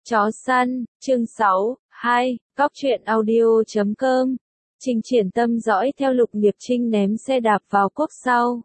Chó săn, chương 6, 2, Cóc truyện audio.com. Trình Triển Tâm dõi theo Lục Nghiệp Trinh ném xe đạp vào cốp sau.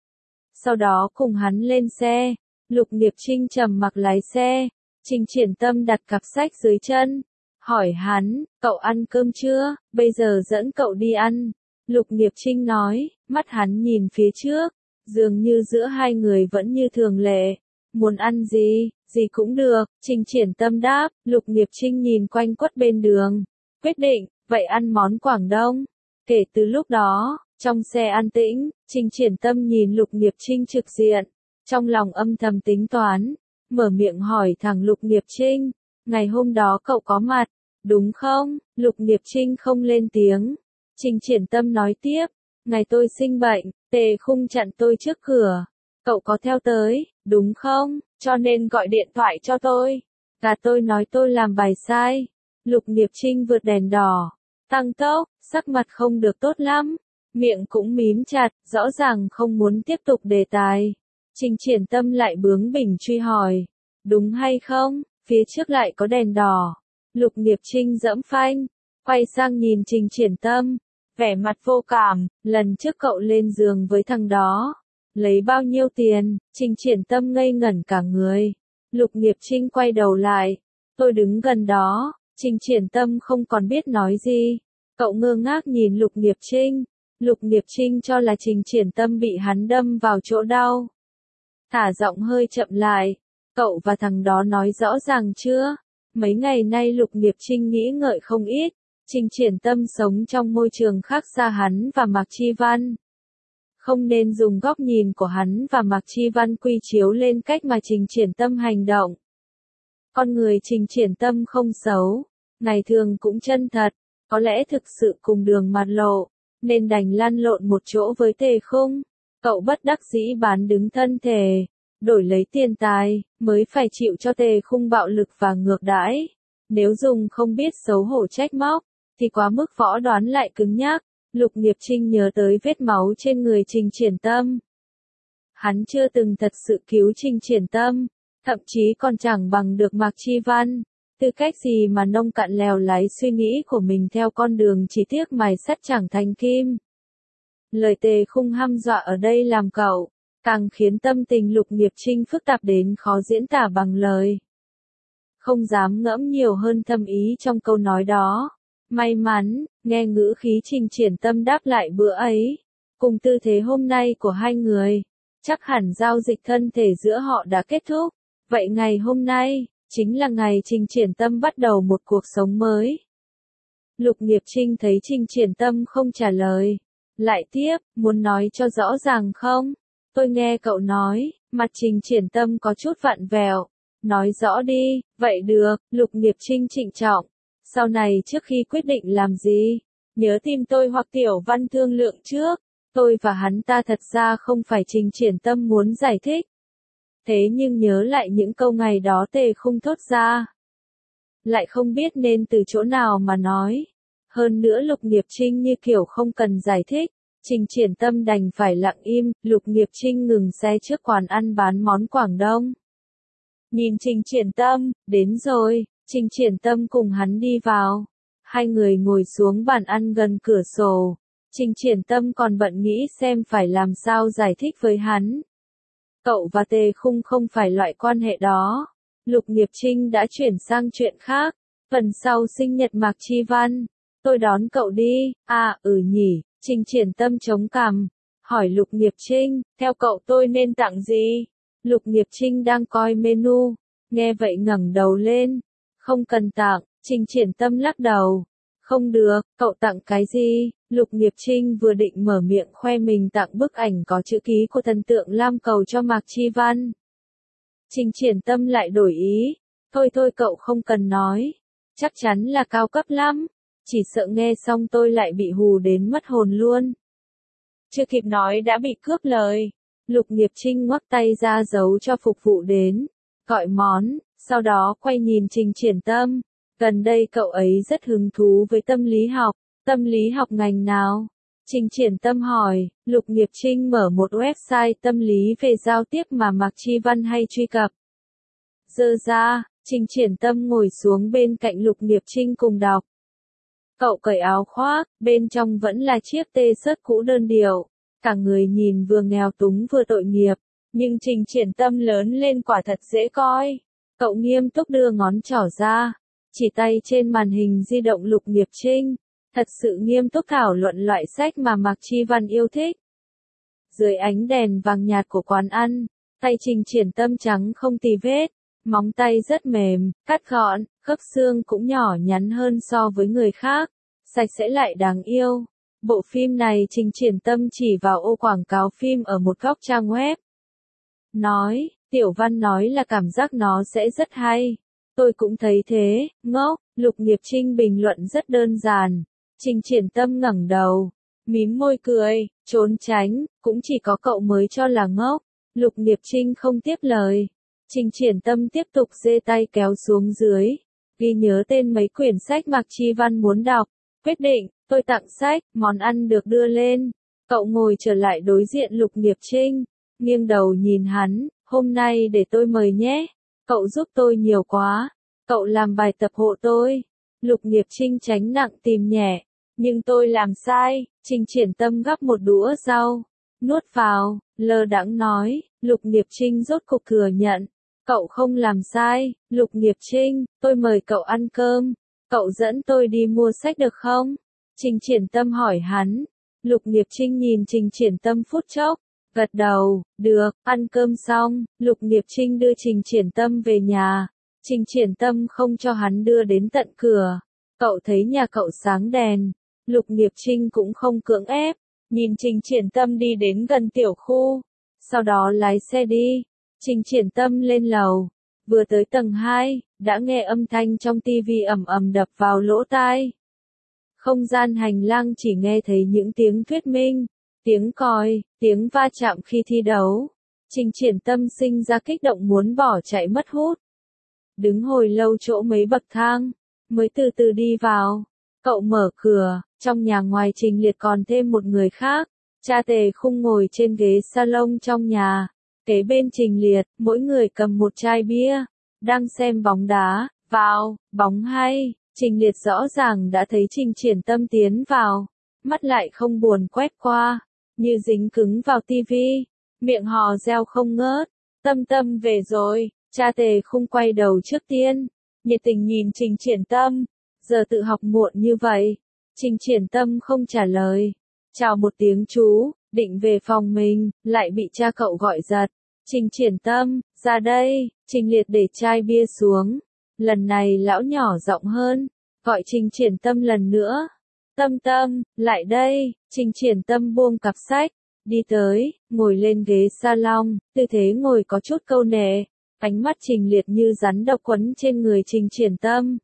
Sau đó cùng hắn lên xe, Lục Nghiệp Trinh trầm mặc lái xe, Trình Triển Tâm đặt cặp sách dưới chân, hỏi hắn, cậu ăn cơm chưa, bây giờ dẫn cậu đi ăn. Lục Nghiệp Trinh nói, mắt hắn nhìn phía trước, dường như giữa hai người vẫn như thường lệ. Muốn ăn gì cũng được, Trình Triển Tâm đáp. Lục Nghiệp Trinh nhìn quanh quất bên đường, quyết định, vậy ăn món Quảng Đông. Kể từ lúc đó, trong xe an tĩnh, Trình Triển Tâm nhìn Lục Nghiệp Trinh trực diện, trong lòng âm thầm tính toán, mở miệng hỏi thẳng Lục Nghiệp Trinh, ngày hôm đó cậu có mặt, đúng không? Lục Nghiệp Trinh không lên tiếng. Trình Triển Tâm nói tiếp, ngày tôi sinh bệnh, Tề Khung chặn tôi trước cửa, cậu có theo tới, đúng không? Cho nên gọi điện thoại cho tôi. Gạt tôi nói tôi làm bài sai. Lục Nghiệp Trinh vượt đèn đỏ, tăng tốc, sắc mặt không được tốt lắm, miệng cũng mím chặt, rõ ràng không muốn tiếp tục đề tài. Trình Triển Tâm lại bướng bỉnh truy hỏi, đúng hay không? Phía trước lại có đèn đỏ. Lục Nghiệp Trinh giẫm phanh, quay sang nhìn Trình Triển Tâm, vẻ mặt vô cảm, lần trước cậu lên giường với thằng đó, lấy bao nhiêu tiền? Trình Triển Tâm ngây ngẩn cả người. Lục Nghiệp Trinh quay đầu lại, tôi đứng gần đó. Trình Triển Tâm không còn biết nói gì. Cậu ngơ ngác nhìn Lục Nghiệp Trinh. Lục Nghiệp Trinh cho là Trình Triển Tâm bị hắn đâm vào chỗ đau. Thả giọng hơi chậm lại, cậu và thằng đó nói rõ ràng chưa? Mấy ngày nay Lục Nghiệp Trinh nghĩ ngợi không ít. Trình Triển Tâm sống trong môi trường khác xa hắn và Mạc Chi Văn. Không nên dùng góc nhìn của hắn và Mạc Chi Văn quy chiếu lên cách mà Trình Triển Tâm hành động. Con người Trình Triển Tâm không xấu, ngày thường cũng chân thật, có lẽ thực sự cùng đường mặt lộ, nên đành lăn lộn một chỗ với Tề Khung. Cậu bất đắc dĩ bán đứng thân thể, đổi lấy tiền tài, mới phải chịu cho Tề Khung bạo lực và ngược đãi. Nếu dùng không biết xấu hổ trách móc, thì quá mức võ đoán lại cứng nhắc. Lục Nghiệp Trinh nhớ tới vết máu trên người Trình Triển Tâm. Hắn chưa từng thật sự cứu Trình Triển Tâm, thậm chí còn chẳng bằng được Mạc Chi Văn. Tư cách gì mà nông cạn lèo lái suy nghĩ của mình theo con đường chỉ tiếc mài sắt chẳng thành kim. Lời Tề Khung hăm dọa ở đây làm cậu, càng khiến tâm tình Lục Nghiệp Trinh phức tạp đến khó diễn tả bằng lời. Không dám ngẫm nhiều hơn thâm ý trong câu nói đó. May mắn, nghe ngữ khí Trình Triển Tâm đáp lại bữa ấy, cùng tư thế hôm nay của hai người, chắc hẳn giao dịch thân thể giữa họ đã kết thúc. Vậy ngày hôm nay, chính là ngày Trình Triển Tâm bắt đầu một cuộc sống mới. Lục Nghiệp Trinh thấy Trình Triển Tâm không trả lời, lại tiếp, muốn nói cho rõ ràng không? Tôi nghe cậu nói, mặt Trình Triển Tâm có chút vặn vẹo, nói rõ đi. Vậy được, Lục Nghiệp Trinh trịnh trọng. Sau này trước khi quyết định làm gì, nhớ tìm tôi hoặc Tiểu Văn thương lượng trước. Tôi và hắn ta thật ra không phải. Trình Triển Tâm muốn giải thích. Thế nhưng nhớ lại những câu ngày đó Tề Khung thốt ra, lại không biết nên từ chỗ nào mà nói. Hơn nữa Lục Nghiệp Trinh như kiểu không cần giải thích. Trình Triển Tâm đành phải lặng im. Lục Nghiệp Trinh ngừng xe trước quán ăn bán món Quảng Đông. Nhìn Trình Triển Tâm, đến rồi. Trình Triển Tâm cùng hắn đi vào. Hai người ngồi xuống bàn ăn gần cửa sổ. Trình Triển Tâm còn bận nghĩ xem phải làm sao giải thích với hắn. Cậu và Tề Khung không phải loại quan hệ đó. Lục Nghiệp Trinh đã chuyển sang chuyện khác. Phần sau sinh nhật Mạc Chi Văn, tôi đón cậu đi. À, nhỉ. Trình Triển Tâm chống cằm, hỏi Lục Nghiệp Trinh, theo cậu tôi nên tặng gì? Lục Nghiệp Trinh đang coi menu, nghe vậy ngẩng đầu lên. Không cần tặng. Trình Triển Tâm lắc đầu. Không được, cậu tặng cái gì? Lục Nghiệp Trinh vừa định mở miệng khoe mình tặng bức ảnh có chữ ký của thần tượng Lam Cầu cho Mạc Chi Văn. Trình Triển Tâm lại đổi ý. Thôi cậu không cần nói. Chắc chắn là cao cấp lắm. Chỉ sợ nghe xong tôi lại bị hù đến mất hồn luôn. Chưa kịp nói đã bị cướp lời. Lục Nghiệp Trinh ngoắc tay ra dấu cho phục vụ đến, gọi món, sau đó quay nhìn Trình Triển Tâm. Gần đây cậu ấy rất hứng thú với tâm lý học. Tâm lý học ngành nào? Trình Triển Tâm hỏi. Lục Nghiệp Trinh mở một website tâm lý về giao tiếp mà Mạc Chi Văn hay truy cập. Dơ ra, Trình Triển Tâm ngồi xuống bên cạnh Lục Niệm Trinh cùng đọc. Cậu cởi áo khoác, bên trong vẫn là chiếc tee-shirt cũ đơn điệu. Cả người nhìn vừa nghèo túng vừa tội nghiệp. Nhưng Trình Triển Tâm lớn lên quả thật dễ coi. Cậu nghiêm túc đưa ngón trỏ ra. Chỉ tay trên màn hình di động Lục Niệm Trinh. Thật sự nghiêm túc thảo luận loại sách mà Mạc Chi Văn yêu thích. Dưới ánh đèn vàng nhạt của quán ăn, tay Trình Triển Tâm trắng không tì vết. Móng tay rất mềm, cắt gọn, khớp xương cũng nhỏ nhắn hơn so với người khác. Sạch sẽ lại đáng yêu. Bộ phim này Trình Triển Tâm chỉ vào ô quảng cáo phim ở một góc trang web. Nói, Tiểu Văn nói là cảm giác nó sẽ rất hay. Tôi cũng thấy thế, ngốc. Lục Niệm Trinh bình luận rất đơn giản. Trình Triển Tâm ngẩng đầu, mím môi cười, trốn tránh, cũng chỉ có cậu mới cho là ngốc. Lục Niệm Trinh không tiếp lời. Trình Triển Tâm tiếp tục giơ tay kéo xuống dưới, ghi nhớ tên mấy quyển sách Mạc Chi Văn muốn đọc. Quyết định, tôi tặng sách, món ăn được đưa lên. Cậu ngồi trở lại đối diện Lục Niệm Trinh, nghiêng đầu nhìn hắn, hôm nay để tôi mời nhé. Cậu giúp tôi nhiều quá. Cậu làm bài tập hộ tôi. Lục Niệm Trinh tránh nặng tìm nhẹ. Nhưng tôi làm sai. Trình Triển Tâm gắp một đũa rau, nuốt vào, lơ đãng nói. Lục Niệm Trinh rốt cục thừa nhận. Cậu không làm sai. Lục Niệm Trinh, tôi mời cậu ăn cơm. Cậu dẫn tôi đi mua sách được không? Trình Triển Tâm hỏi hắn. Lục Niệm Trinh nhìn Trình Triển Tâm phút chốc, gật đầu, được. Ăn cơm xong, Lục Niệm Trinh đưa Trình Triển Tâm về nhà. Trình Triển Tâm không cho hắn đưa đến tận cửa. Cậu thấy nhà cậu sáng đèn. Lục Niệm Trinh cũng không cưỡng ép. Nhìn Trình Triển Tâm đi đến gần tiểu khu. Sau đó lái xe đi. Trình Triển Tâm lên lầu. Vừa tới tầng 2, đã nghe âm thanh trong tivi ầm ầm đập vào lỗ tai. Không gian hành lang chỉ nghe thấy những tiếng thuyết minh, tiếng còi, tiếng va chạm khi thi đấu. Trình Triển Tâm sinh ra kích động muốn bỏ chạy mất hút. Đứng hồi lâu chỗ mấy bậc thang, mới từ từ đi vào. Cậu mở cửa, trong nhà ngoài Trình Liệt còn thêm một người khác. Cha Tề Khung ngồi trên ghế salon trong nhà. Kế bên Trình Liệt, mỗi người cầm một chai bia, đang xem bóng đá. Vào, bóng hay. Trình Liệt rõ ràng đã thấy Trình Triển Tâm tiến vào, mắt lại không buồn quét qua, như dính cứng vào tivi, miệng hò reo không ngớt. Tâm Tâm về rồi. Cha Tề Khung quay đầu trước tiên, nhiệt tình nhìn Trình Triển Tâm. Giờ tự học muộn như vậy. Trình Triển Tâm không trả lời. Chào một tiếng chú, định về phòng mình, lại bị cha cậu gọi giật. Trình Triển Tâm, ra đây. Trình Liệt để chai bia xuống. Lần này lão nhỏ giọng hơn, gọi Trình Triển Tâm lần nữa. Tâm Tâm, lại đây. Trình Triển Tâm buông cặp sách, đi tới, ngồi lên ghế salon, tư thế ngồi có chút câu nệ. Ánh mắt Trình Liệt như rắn độc quấn trên người Trình Triển Tâm.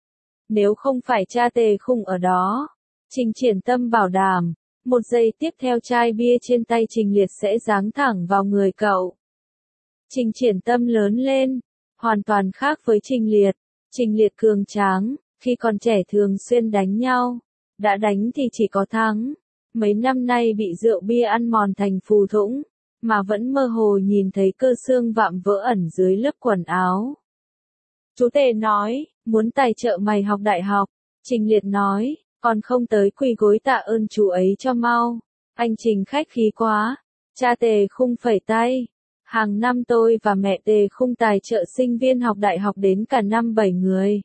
Nếu không phải cha Tề Khung ở đó, Trình Triển Tâm bảo đảm, một giây tiếp theo chai bia trên tay Trình Liệt sẽ giáng thẳng vào người cậu. Trình Triển Tâm lớn lên, hoàn toàn khác với Trình Liệt. Trình Liệt cường tráng, khi còn trẻ thường xuyên đánh nhau. Đã đánh thì chỉ có thắng. Mấy năm nay bị rượu bia ăn mòn thành phù thủng, mà vẫn mơ hồ nhìn thấy cơ xương vạm vỡ ẩn dưới lớp quần áo. Chú Tề nói, muốn tài trợ mày học đại học. Trình Liệt nói, còn không tới quỳ gối tạ ơn chú ấy cho mau. Anh Trình khách khí quá. Cha Tề Khung phẩy tay. Hàng năm tôi và mẹ Tề Khung tài trợ sinh viên học đại học đến cả năm 7 người.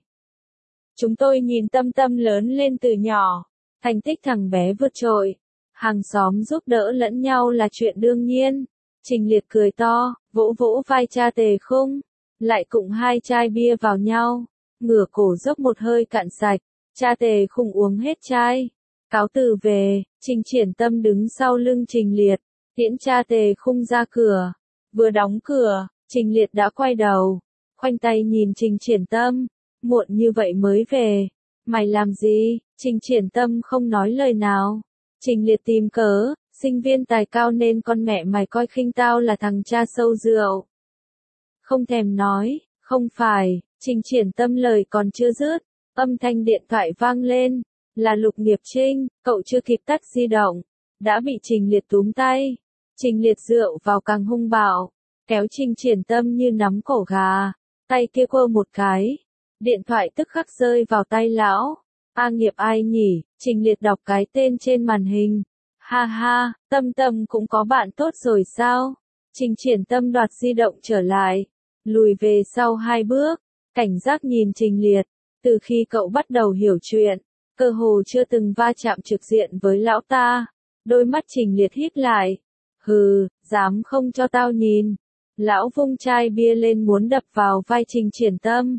Chúng tôi nhìn Tâm Tâm lớn lên từ nhỏ. Thành tích thằng bé vượt trội. Hàng xóm giúp đỡ lẫn nhau là chuyện đương nhiên. Trình Liệt cười to, vỗ vỗ vai cha Tề Khung. Lại cùng hai chai bia vào nhau. Ngửa cổ dốc một hơi cạn sạch. Cha Tề Khung uống hết chai. Cáo từ về. Trình Triển Tâm đứng sau lưng Trình Liệt, tiễn cha Tề Khung ra cửa. Vừa đóng cửa, Trình Liệt đã quay đầu, khoanh tay nhìn Trình Triển Tâm. Muộn như vậy mới về. Mày làm gì? Trình Triển Tâm không nói lời nào. Trình Liệt tìm cớ, sinh viên tài cao nên con mẹ mày coi khinh tao là thằng cha sâu rượu. Không thèm nói, không phải. Trình Triển Tâm lời còn chưa dứt, âm thanh điện thoại vang lên. Là Lục Niệm Trinh. Cậu chưa kịp tắt di động, đã bị Trình Liệt túm tay. Trình Liệt dựa vào càng hung bạo, kéo Trình Triển Tâm như nắm cổ gà. tay kia quơ một cái. Điện thoại tức khắc rơi vào tay lão. A Nghiệp ai nhỉ? Trình Liệt đọc cái tên trên màn hình. Ha ha, Tâm Tâm cũng có bạn tốt rồi sao? Trình Triển Tâm đoạt di động trở lại, lùi về sau 2 bước, cảnh giác nhìn Trình Liệt. Từ khi cậu bắt đầu hiểu chuyện, cơ hồ chưa từng va chạm trực diện với lão ta. Đôi mắt Trình Liệt híp lại. Hừ, dám không cho tao nhìn. Lão vung chai bia lên muốn đập vào vai Trình Triển Tâm.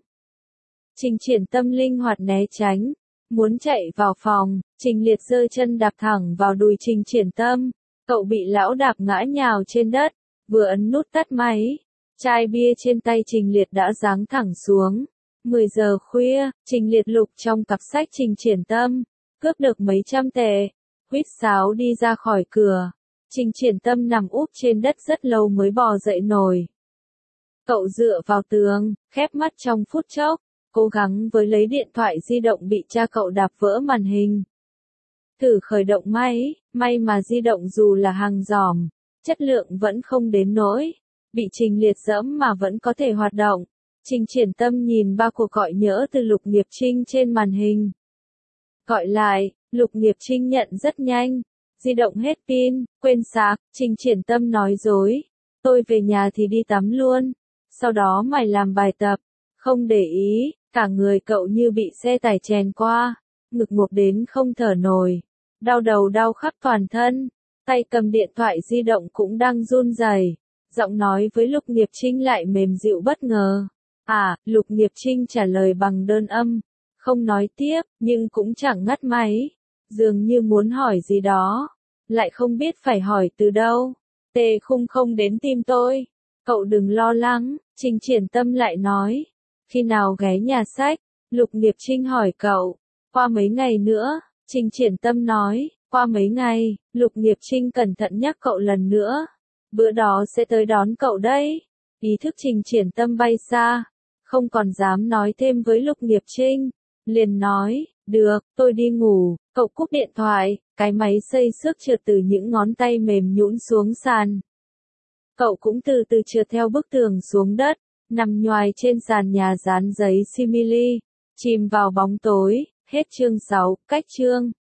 Trình Triển Tâm linh hoạt né tránh, muốn chạy vào phòng. Trình Liệt giơ chân đạp thẳng vào đùi Trình Triển Tâm. Cậu bị lão đạp ngã nhào trên đất, vừa ấn nút tắt máy. Chai bia trên tay Trình Liệt đã giáng thẳng xuống. 10 giờ khuya, Trình Liệt lục trong cặp sách Trình Triển Tâm, cướp được mấy trăm tệ, huýt sáo đi ra khỏi cửa. Trình Triển Tâm nằm úp trên đất rất lâu mới bò dậy nổi. Cậu dựa vào tường, khép mắt trong phút chốc, cố gắng với lấy điện thoại di động bị cha cậu đạp vỡ màn hình. Thử khởi động máy, may mà di động dù là hàng giòm, chất lượng vẫn không đến nỗi bị Trình Liệt giẫm mà vẫn có thể hoạt động. Trình Triển Tâm nhìn 3 cuộc gọi nhỡ từ Lục Nghiệp Trinh trên màn hình. Gọi lại, Lục Nghiệp Trinh nhận rất nhanh. Di động hết pin, quên sạc. Trình Triển Tâm nói dối. Tôi về nhà thì đi tắm luôn. Sau đó mày làm bài tập. Không để ý, cả người cậu như bị xe tải chèn qua. Ngực ngộp đến không thở nổi. Đau đầu đau khắp toàn thân. Tay cầm điện thoại di động cũng đang run rẩy. Giọng nói với Lục Nghiệp Trinh lại mềm dịu bất ngờ. À, Lục Nghiệp Trinh trả lời bằng đơn âm. Không nói tiếp, nhưng cũng chẳng ngắt máy. Dường như muốn hỏi gì đó. Lại không biết phải hỏi từ đâu. Tê Khung không đến tìm tôi. Cậu đừng lo lắng, Trình Triển Tâm lại nói. Khi nào ghé nhà sách? Lục Nghiệp Trinh hỏi cậu. Qua mấy ngày nữa, Trình Triển Tâm nói. Qua mấy ngày, Lục Nghiệp Trinh cẩn thận nhắc cậu lần nữa. Bữa đó sẽ tới đón cậu đấy. Ý thức Trình Triển Tâm bay xa. Không còn dám nói thêm với Lục Nghiệp Trinh. Liền nói, được, tôi đi ngủ. Cậu cúp điện thoại, cái máy xây xước trượt từ những ngón tay mềm nhũn xuống sàn. Cậu cũng từ từ trượt theo bức tường xuống đất, nằm nhoài trên sàn nhà dán giấy simili, chìm vào bóng tối. Hết chương 6, cách chương.